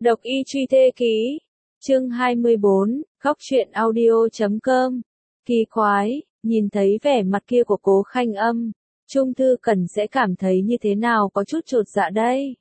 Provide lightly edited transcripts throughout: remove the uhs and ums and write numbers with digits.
Độc y truy thê ký. Chương 24, khóc chuyện audio.com. Kỳ quái, nhìn thấy vẻ mặt kia của Cố Khanh Âm, Trung Thư Cẩn sẽ cảm thấy như thế nào, có chút chột dạ đây.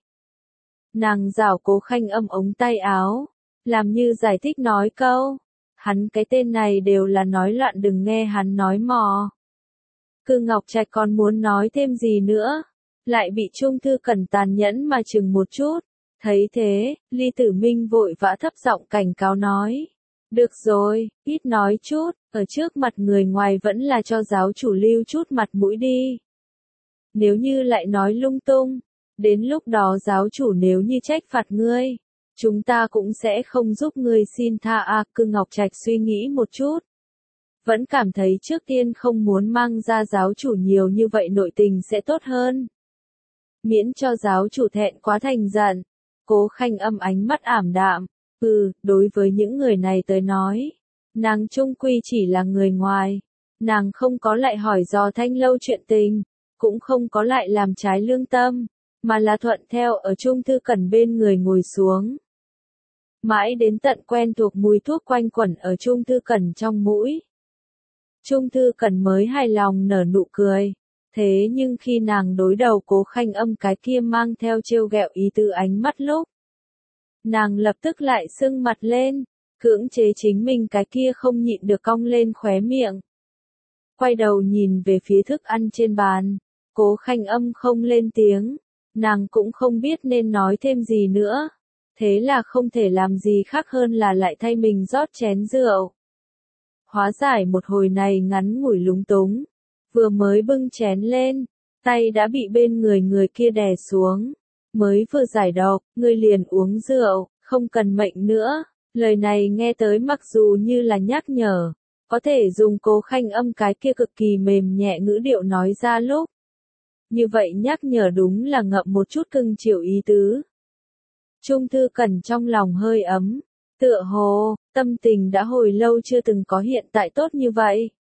Nàng giảo Cố Khanh Âm ống tay áo, làm như giải thích nói câu, hắn cái tên này đều là nói loạn, đừng nghe hắn nói mò. Cư Ngọc Trạch còn muốn nói thêm gì nữa, lại bị Trung Thư Cẩn tàn nhẫn mà chừng một chút. Thấy thế, Ly Tử Minh vội vã thấp giọng cảnh cáo nói. Được rồi, ít nói chút, ở trước mặt người ngoài vẫn là cho giáo chủ lưu chút mặt mũi đi. Nếu như lại nói lung tung, đến lúc đó giáo chủ nếu như trách phạt ngươi, chúng ta cũng sẽ không giúp ngươi xin tha à. Cư Ngọc Trạch suy nghĩ một chút. Vẫn cảm thấy trước tiên không muốn mang ra giáo chủ nhiều như vậy nội tình sẽ tốt hơn. Miễn cho giáo chủ thẹn quá thành giận. Cố Khanh Âm ánh mắt ảm đạm, đối với những người này tới nói, nàng chung quy chỉ là người ngoài, nàng không có lại hỏi dò Thanh Lâu chuyện tình, cũng không có lại làm trái lương tâm, mà là thuận theo ở Trung Thư Cẩn bên người ngồi xuống. Mãi đến tận quen thuộc mùi thuốc quanh quẩn ở Trung Thư Cẩn trong mũi. Trung Thư Cẩn mới hài lòng nở nụ cười. Thế nhưng khi nàng đối đầu Cố Khanh Âm cái kia mang theo trêu ghẹo ý tứ ánh mắt lúc, nàng lập tức lại sưng mặt lên, cưỡng chế chính mình cái kia không nhịn được cong lên khóe miệng. Quay đầu nhìn về phía thức ăn trên bàn, Cố Khanh Âm không lên tiếng, nàng cũng không biết nên nói thêm gì nữa, thế là không thể làm gì khác hơn là lại thay mình rót chén rượu. Hóa giải một hồi này ngắn ngủi lúng túng. Vừa mới bưng chén lên, tay đã bị bên người kia đè xuống. Mới vừa giải độc, ngươi liền uống rượu, không cần mệnh nữa. Lời này nghe tới mặc dù như là nhắc nhở, có thể dùng Cố Khanh Âm cái kia cực kỳ mềm nhẹ ngữ điệu nói ra lúc. Như vậy nhắc nhở đúng là ngậm một chút cưng chiều ý tứ. Trung Thư Cẩn trong lòng hơi ấm, tựa hồ, tâm tình đã hồi lâu chưa từng có hiện tại tốt như vậy.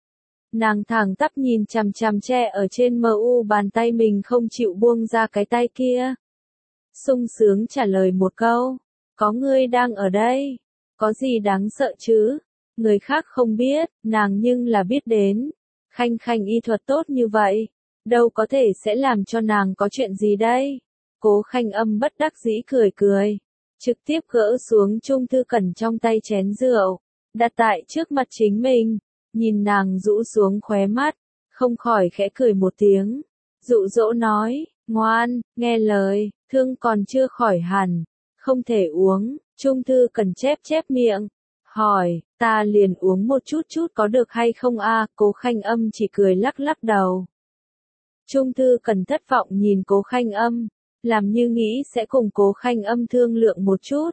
Nàng thẳng tắp nhìn chằm chằm che ở trên MU bàn tay mình không chịu buông ra cái tay kia. Sung sướng trả lời một câu, có ngươi đang ở đây, có gì đáng sợ chứ, người khác không biết, nàng nhưng là biết đến. Khanh Khanh y thuật tốt như vậy, đâu có thể sẽ làm cho nàng có chuyện gì đây. Cố Khanh Âm bất đắc dĩ cười cười, trực tiếp gỡ xuống Trung Thư Cẩn trong tay chén rượu, đặt tại trước mặt chính mình. Nhìn nàng rũ xuống khóe mắt, không khỏi khẽ cười một tiếng, dụ dỗ nói, ngoan, nghe lời, thương còn chưa khỏi hẳn, không thể uống. Trung Thư Cẩn chép miệng, hỏi, ta liền uống một chút có được hay không a? Cố Khanh Âm chỉ cười lắc đầu. Trung Thư Cẩn thất vọng nhìn Cố Khanh Âm, làm như nghĩ sẽ cùng Cố Khanh Âm thương lượng một chút.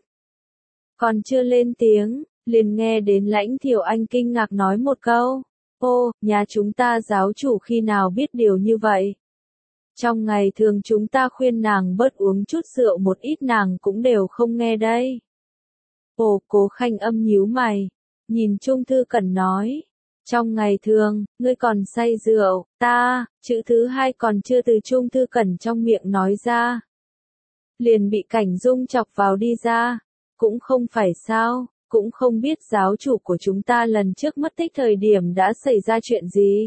Còn chưa lên tiếng, liền nghe đến Lãnh Thiểu Anh kinh ngạc nói một câu, ô, nhà chúng ta giáo chủ khi nào biết điều như vậy? Trong ngày thường chúng ta khuyên nàng bớt uống chút rượu một ít nàng cũng đều không nghe đây. Ồ, Cố Khanh Âm nhíu mày, nhìn Trung Thư Cẩn nói, trong ngày thường, ngươi còn say rượu, chữ thứ hai còn chưa từ Trung Thư Cẩn trong miệng nói ra. Liền bị Cảnh Dung chọc vào đi ra, cũng không phải sao. Cũng không biết giáo chủ của chúng ta lần trước mất tích thời điểm đã xảy ra chuyện gì.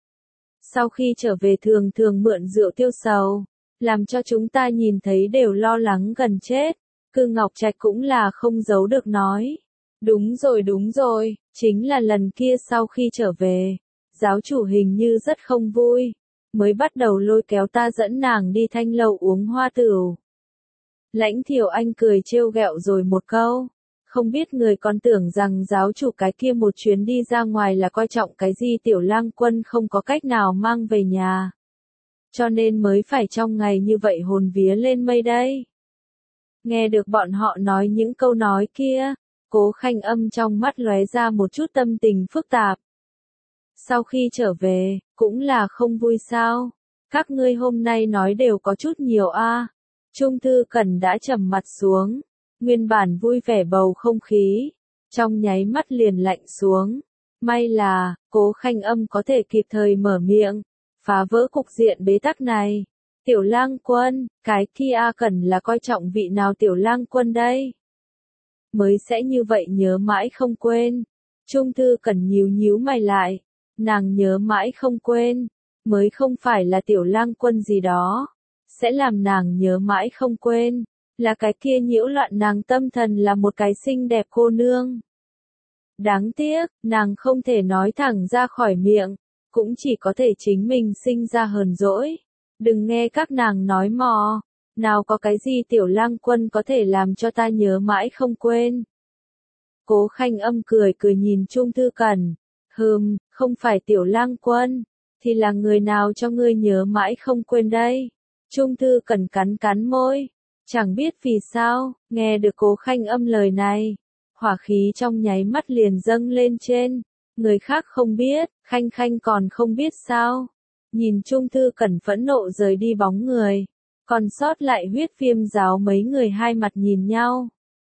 Sau khi trở về thường mượn rượu tiêu sầu, làm cho chúng ta nhìn thấy đều lo lắng gần chết. Cư Ngọc Trạch cũng là không giấu được nói. Đúng rồi, chính là lần kia sau khi trở về, giáo chủ hình như rất không vui, mới bắt đầu lôi kéo ta dẫn nàng đi Thanh Lâu uống hoa tửu. Lãnh Thiểu Anh cười trêu ghẹo rồi một câu. Không biết người còn tưởng rằng giáo chủ cái kia một chuyến đi ra ngoài là coi trọng cái gì Tiểu Lang Quân không có cách nào mang về nhà. Cho nên mới phải trong ngày như vậy hồn vía lên mây đây. Nghe được bọn họ nói những câu nói kia, Cố Khanh Âm trong mắt lóe ra một chút tâm tình phức tạp. Sau khi trở về, cũng là không vui sao? Các ngươi hôm nay nói đều có chút nhiều a. Trung Thư Cẩn đã trầm mặt xuống. Nguyên bản vui vẻ bầu không khí, trong nháy mắt liền lạnh xuống. May là, Cố Khanh Âm có thể kịp thời mở miệng, phá vỡ cục diện bế tắc này. Tiểu Lang Quân, cái kia A Cẩn là coi trọng vị nào Tiểu Lang Quân đây? Mới sẽ như vậy nhớ mãi không quên. Trung Thư Cẩn nhíu nhíu mày lại. Nàng nhớ mãi không quên. Mới không phải là Tiểu Lang Quân gì đó. Sẽ làm nàng nhớ mãi không quên. Là cái kia nhiễu loạn nàng tâm thần là một cái xinh đẹp cô nương. Đáng tiếc, nàng không thể nói thẳng ra khỏi miệng. Cũng chỉ có thể chính mình sinh ra hờn dỗi. Đừng nghe các nàng nói mò. Nào có cái gì Tiểu Lang Quân có thể làm cho ta nhớ mãi không quên. Cố Khanh Âm cười cười nhìn Trung Thư Cẩn. Không phải Tiểu Lang Quân. Thì là người nào cho ngươi nhớ mãi không quên đây? Trung Thư Cẩn cắn cắn môi. Chẳng biết vì sao, nghe được Cố Khanh Âm lời này. Hỏa khí trong nháy mắt liền dâng lên trên. Người khác không biết, Khanh Khanh còn không biết sao. Nhìn Trung Thư Cẩn phẫn nộ rời đi bóng người. Còn sót lại Huyết Viêm giáo mấy người hai mặt nhìn nhau.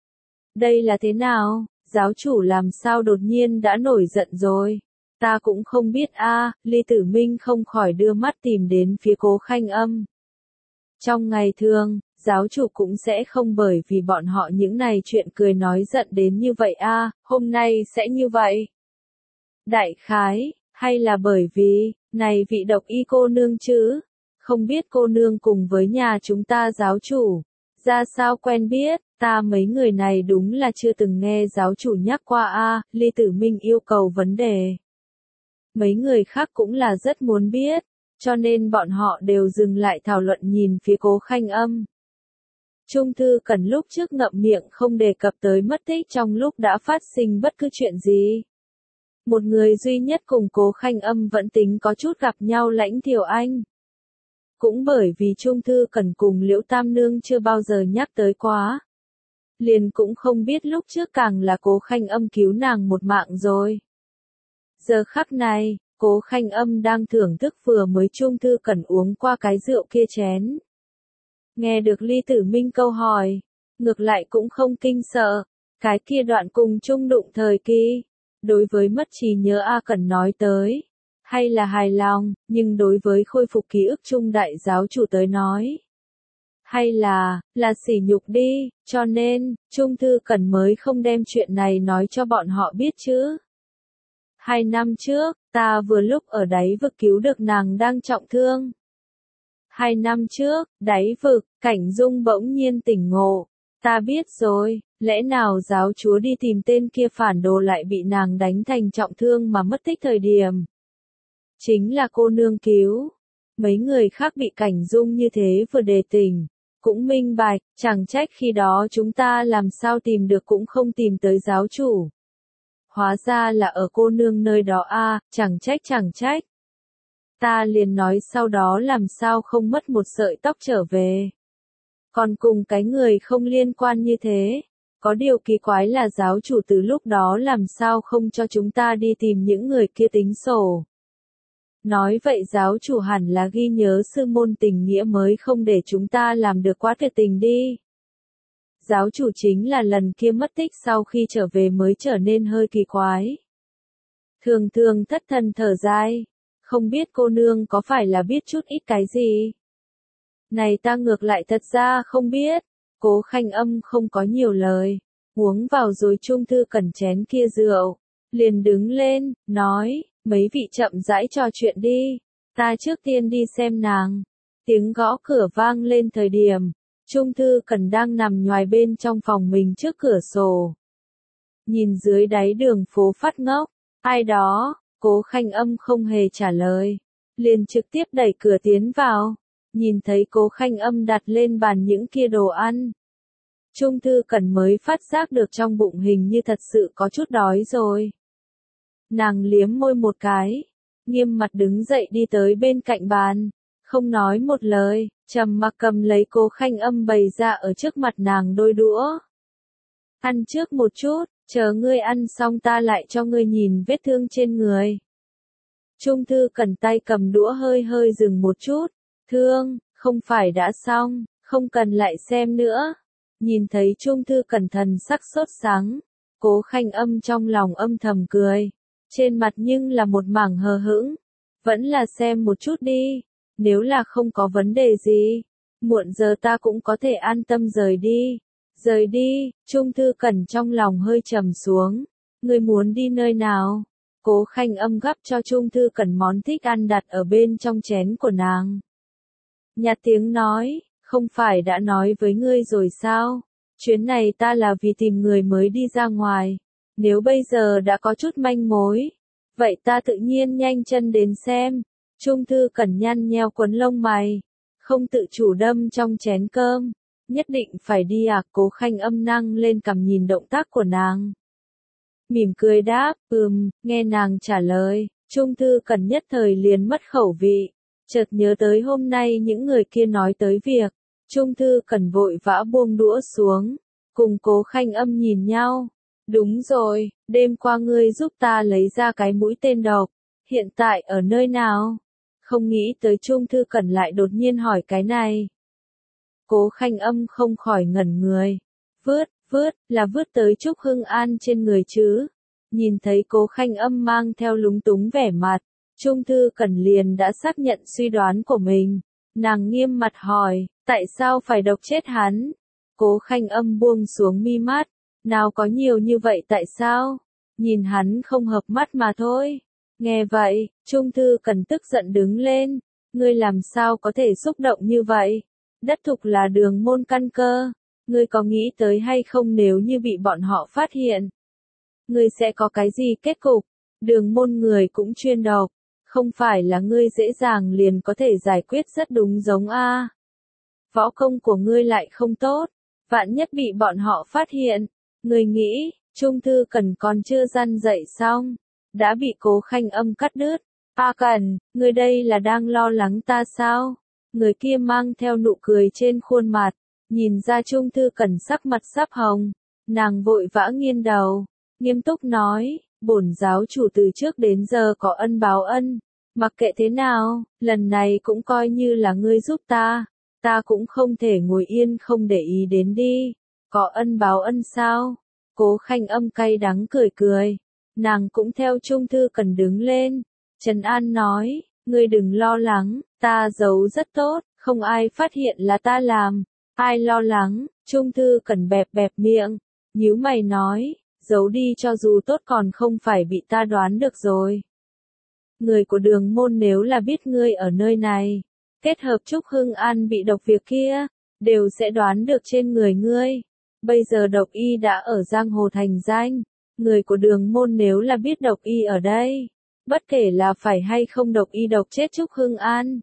Đây là thế nào? Giáo chủ làm sao đột nhiên đã nổi giận rồi? Ta cũng không biết a. Ly Tử Minh không khỏi đưa mắt tìm đến phía Cố Khanh Âm. Trong ngày thường, giáo chủ cũng sẽ không bởi vì bọn họ những này chuyện cười nói giận đến như vậy a. Hôm nay sẽ như vậy. Đại khái, hay là bởi vì, này vị độc y cô nương chứ? Không biết cô nương cùng với nhà chúng ta giáo chủ, ra sao quen biết, ta mấy người này đúng là chưa từng nghe giáo chủ nhắc qua a. Ly Tử Minh yêu cầu vấn đề. Mấy người khác cũng là rất muốn biết, cho nên bọn họ đều dừng lại thảo luận nhìn phía Cố Khanh Âm. Trung Thư Cẩn lúc trước ngậm miệng không đề cập tới mất tích trong lúc đã phát sinh bất cứ chuyện gì. Một người duy nhất cùng Cố Khanh Âm vẫn tính có chút gặp nhau Lãnh Thiều Anh. Cũng bởi vì Trung Thư Cẩn cùng Liễu Tam Nương chưa bao giờ nhắc tới quá. Liền cũng không biết lúc trước càng là Cố Khanh Âm cứu nàng một mạng rồi. Giờ khắc này, Cố Khanh Âm đang thưởng thức vừa mới Trung Thư Cẩn uống qua cái rượu kia chén. Nghe được Ly Tử Minh câu hỏi, ngược lại cũng không kinh sợ, cái kia đoạn cùng chung đụng thời kỳ. Đối với mất trí nhớ A Cẩn nói tới, hay là hài lòng, nhưng đối với khôi phục ký ức chung đại giáo chủ tới nói, hay là sỉ nhục đi, cho nên, Trung Thư Cẩn mới không đem chuyện này nói cho bọn họ biết chứ. 2 năm trước, ta vừa lúc ở đáy vực cứu được nàng đang trọng thương. 2 năm trước, đáy vực, Cảnh Dung bỗng nhiên tỉnh ngộ. Ta biết rồi, lẽ nào giáo chúa đi tìm tên kia phản đồ lại bị nàng đánh thành trọng thương mà mất tích thời điểm. Chính là cô nương cứu. Mấy người khác bị Cảnh Dung như thế vừa đề tỉnh. Cũng minh bạch, chẳng trách khi đó chúng ta làm sao tìm được cũng không tìm tới giáo chủ. Hóa ra là ở cô nương nơi đó a, chẳng trách. Ta liền nói sau đó làm sao không mất một sợi tóc trở về. Còn cùng cái người không liên quan như thế. Có điều kỳ quái là giáo chủ từ lúc đó làm sao không cho chúng ta đi tìm những người kia tính sổ. Nói vậy giáo chủ hẳn là ghi nhớ sư môn tình nghĩa mới không để chúng ta làm được quá tuyệt tình đi. Giáo chủ chính là lần kia mất tích sau khi trở về mới trở nên hơi kỳ quái. Thường thất thần thở dài. Không biết cô nương có phải là biết chút ít cái gì? Này ta ngược lại thật ra không biết. Cố Khanh Âm không có nhiều lời. Uống vào rồi Trung Thư Cẩn chén kia rượu. Liền đứng lên, nói, mấy vị chậm rãi trò chuyện đi. Ta trước tiên đi xem nàng. Tiếng gõ cửa vang lên thời điểm. Trung Thư Cẩn đang nằm nhoài bên trong phòng mình trước cửa sổ. Nhìn dưới đáy đường phố phát ngốc. Ai đó? Cố Khanh Âm không hề trả lời. Liền trực tiếp đẩy cửa tiến vào. Nhìn thấy Cố Khanh Âm đặt lên bàn những kia đồ ăn. Trung Thư Cẩn mới phát giác được trong bụng hình như thật sự có chút đói rồi. Nàng liếm môi một cái. Nghiêm mặt đứng dậy đi tới bên cạnh bàn. Không nói một lời, trầm mặc cầm lấy Cố Khanh Âm bày ra ở trước mặt nàng đôi đũa. Ăn trước một chút, chờ ngươi ăn xong ta lại cho ngươi nhìn vết thương trên người. Trung Thư Cẩn tay cầm đũa hơi hơi dừng một chút. Thương, không phải đã xong, không cần lại xem nữa. Nhìn thấy Trung Thư Cẩn thần sắc sốt sắng. Cố Khanh Âm trong lòng âm thầm cười. Trên mặt nhưng là một mảng hờ hững. Vẫn là xem một chút đi. nếu là không có vấn đề gì, muộn giờ ta cũng có thể an tâm rời đi. Rời đi, Trung Thư Cẩn trong lòng hơi trầm xuống. Ngươi muốn đi nơi nào? Cố Khanh Âm gắp cho Trung Thư Cẩn món thích ăn đặt ở bên trong chén của nàng. Nhạt tiếng nói, không phải đã nói với ngươi rồi sao? Chuyến này ta là vì tìm người mới đi ra ngoài. Nếu bây giờ đã có chút manh mối, vậy ta tự nhiên nhanh chân đến xem. Trung Thư Cẩn nhăn nheo quấn lông mày, không tự chủ đâm trong chén cơm. Nhất định phải đi à? Cố Khanh Âm nâng lên cằm nhìn động tác của nàng. Mỉm cười đáp, nghe nàng trả lời, Trung Thư Cẩn nhất thời liền mất khẩu vị. Chợt nhớ tới hôm nay những người kia nói tới việc, Trung Thư Cẩn vội vã buông đũa xuống, cùng Cố Khanh Âm nhìn nhau. Đúng rồi, đêm qua ngươi giúp ta lấy ra cái mũi tên độc, hiện tại ở nơi nào? Không nghĩ tới Trung Thư Cẩn lại đột nhiên hỏi cái này. Cố Khanh Âm không khỏi ngẩn người. Vứt tới Trúc Hưng An trên người chứ. Nhìn thấy Cố Khanh Âm mang theo lúng túng vẻ mặt, Trung Thư Cẩn liền đã xác nhận suy đoán của mình. Nàng nghiêm mặt hỏi, tại sao phải độc chết hắn? Cố Khanh Âm buông xuống mi mắt, nào có nhiều như vậy tại sao? Nhìn hắn không hợp mắt mà thôi. Nghe vậy, Trung Thư Cẩn tức giận đứng lên. Ngươi làm sao có thể xúc động như vậy? Đất thục là Đường Môn căn cơ. Ngươi có nghĩ tới hay không nếu như bị bọn họ phát hiện? Ngươi sẽ có cái gì kết cục? Đường Môn người cũng chuyên độc. Không phải là ngươi dễ dàng liền có thể giải quyết rất đúng giống a. Võ công của ngươi lại không tốt. Vạn nhất bị bọn họ phát hiện. Ngươi nghĩ, Trung Thư Cẩn còn chưa răn dậy xong. Đã bị Cố Khanh Âm cắt đứt. A Cẩn, ngươi đây là đang lo lắng ta sao? Người kia mang theo nụ cười trên khuôn mặt. Nhìn ra Trung Thư Cẩn sắc mặt sắp hồng. Nàng vội vã nghiêng đầu. Nghiêm túc nói, bổn giáo chủ từ trước đến giờ có ân báo ân. Mặc kệ thế nào, lần này cũng coi như là ngươi giúp ta. Ta cũng không thể ngồi yên không để ý đến đi. Có ân báo ân sao? Cố Khanh Âm cay đắng cười cười. Nàng cũng theo Trung Thư Cẩn đứng lên. Trần An nói, ngươi đừng lo lắng, ta giấu rất tốt, không ai phát hiện là ta làm. Ai lo lắng? Trung Thư Cẩn bẹp bẹp miệng, nhíu mày nói, giấu đi cho dù tốt còn không phải bị ta đoán được rồi. Người của Đường Môn nếu là biết ngươi ở nơi này, kết hợp Trúc Hưng An bị độc việc kia, đều sẽ đoán được trên người ngươi. Bây giờ độc y đã ở giang hồ thành danh, người của Đường Môn nếu là biết độc y ở đây, bất kể là phải hay không độc y độc chết Trúc Hưng An,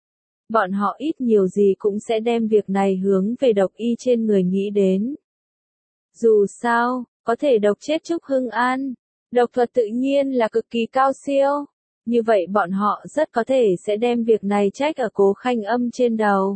bọn họ ít nhiều gì cũng sẽ đem việc này hướng về độc y trên người nghĩ đến. Dù sao, có thể độc chết Trúc Hưng An, độc thuật tự nhiên là cực kỳ cao siêu. Như vậy bọn họ rất có thể sẽ đem việc này trách ở Cố Khanh Âm trên đầu.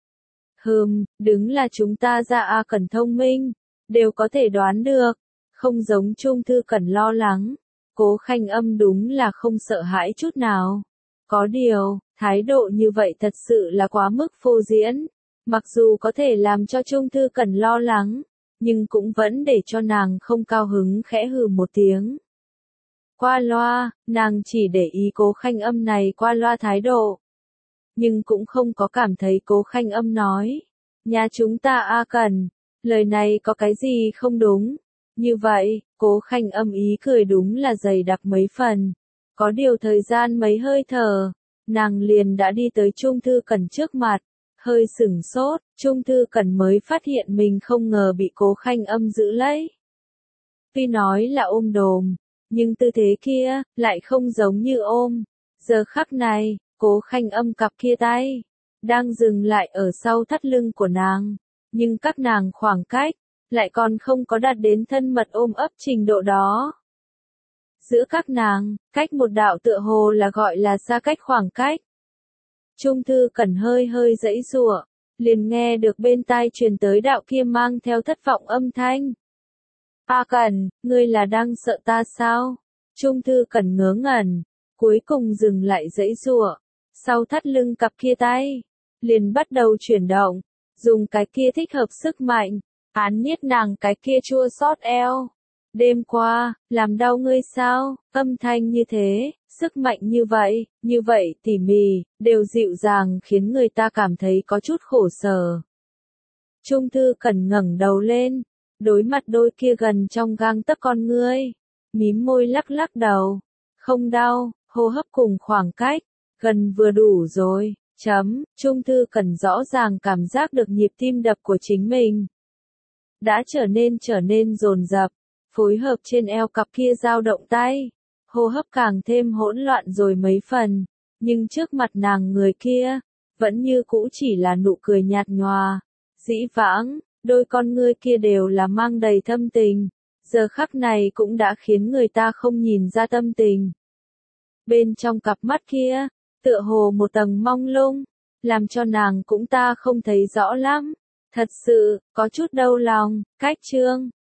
Đứng là chúng ta ra A Cẩn thông minh, đều có thể đoán được, không giống Trung Thư Cẩn lo lắng. Cố Khanh Âm đúng là không sợ hãi chút nào. Có điều, thái độ như vậy thật sự là quá mức phô diễn. Mặc dù có thể làm cho Trung Thư Cẩn lo lắng, nhưng cũng vẫn để cho nàng không cao hứng khẽ hừ một tiếng. Qua loa, nàng chỉ để ý Cố Khanh Âm này qua loa thái độ. Nhưng cũng không có cảm thấy Cố Khanh Âm nói. Nhà chúng ta A Cẩn, lời này có cái gì không đúng. Như vậy, Cố Khanh Âm ý cười đúng là dày đặc mấy phần. Có điều thời gian mấy hơi thở, nàng liền đã đi tới Trung Thư Cẩn trước mặt. Hơi sửng sốt, Trung Thư Cẩn mới phát hiện mình không ngờ bị Cố Khanh Âm giữ lấy. Tuy nói là ôm đồm, nhưng tư thế kia, lại không giống như ôm. Giờ khắc này, Cố Khanh Âm cặp kia tay, đang dừng lại ở sau thắt lưng của nàng. Nhưng các nàng khoảng cách, lại còn không có đạt đến thân mật ôm ấp trình độ đó. Giữa các nàng, cách một đạo tựa hồ là gọi là xa cách khoảng cách. Trung Thư Cẩn hơi hơi giãy giụa, liền nghe được bên tai truyền tới đạo kia mang theo thất vọng âm thanh. A Cẩn, ngươi là đang sợ ta sao? Trung Thư Cẩn ngớ ngẩn, cuối cùng dừng lại giãy giụa, sau thắt lưng cặp kia tay, liền bắt đầu chuyển động, dùng cái kia thích hợp sức mạnh, án niết nàng cái kia chua xót eo. Đêm qua, làm đau ngươi sao? Âm thanh như thế, sức mạnh như vậy tỉ mỉ, đều dịu dàng khiến người ta cảm thấy có chút khổ sở. Trung Thư Cẩn ngẩng đầu lên, đối mặt đôi kia gần trong gang tấc con ngươi, mím môi lắc lắc đầu. Không đau, hô hấp cùng khoảng cách, gần vừa đủ rồi. Trung Thư Cẩn rõ ràng cảm giác được nhịp tim đập của chính mình đã trở nên dồn dập, phối hợp trên eo cặp kia dao động tay, hô hấp càng thêm hỗn loạn rồi mấy phần, nhưng trước mặt nàng người kia, vẫn như cũ chỉ là nụ cười nhạt nhòa, dĩ vãng, đôi con ngươi kia đều là mang đầy thâm tình, giờ khắc này cũng đã khiến người ta không nhìn ra tâm tình. Bên trong cặp mắt kia, tựa hồ một tầng mông lung, làm cho nàng cũng ta không thấy rõ lắm. Thật sự, có chút đau lòng. Cách chương